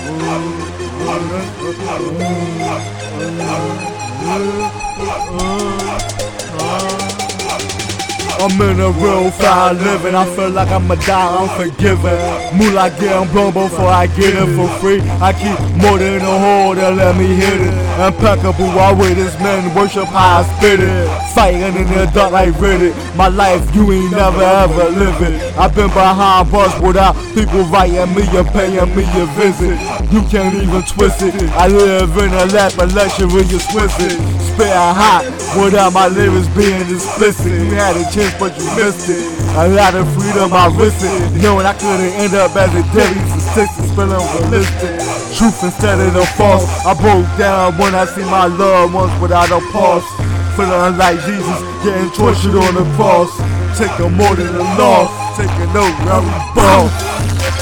I'm in a real foul living, I feel like I'ma die unforgiven. Moolah getting blown before I get it for free. I keep more than a hole that let me hit it. Impeccable, I witness men worship how I spit it. Fighting in the dark like Riddick. My life you ain't never ever living. I've been behind bars without people writing me and paying me a visit. You can't even twist it. I live in a lap of luxury, you twist it. Spitting hot without my lyrics being explicit. You had a chance but you missed it. A lot of freedom I risked it, knowing I couldn't end up as a deadly statistic, feeling realistic. Truth instead of the false. I broke down when I see my loved ones without a pause. Feeling like Jesus getting tortured on the cross. Taking more than the loss, taking over every boss.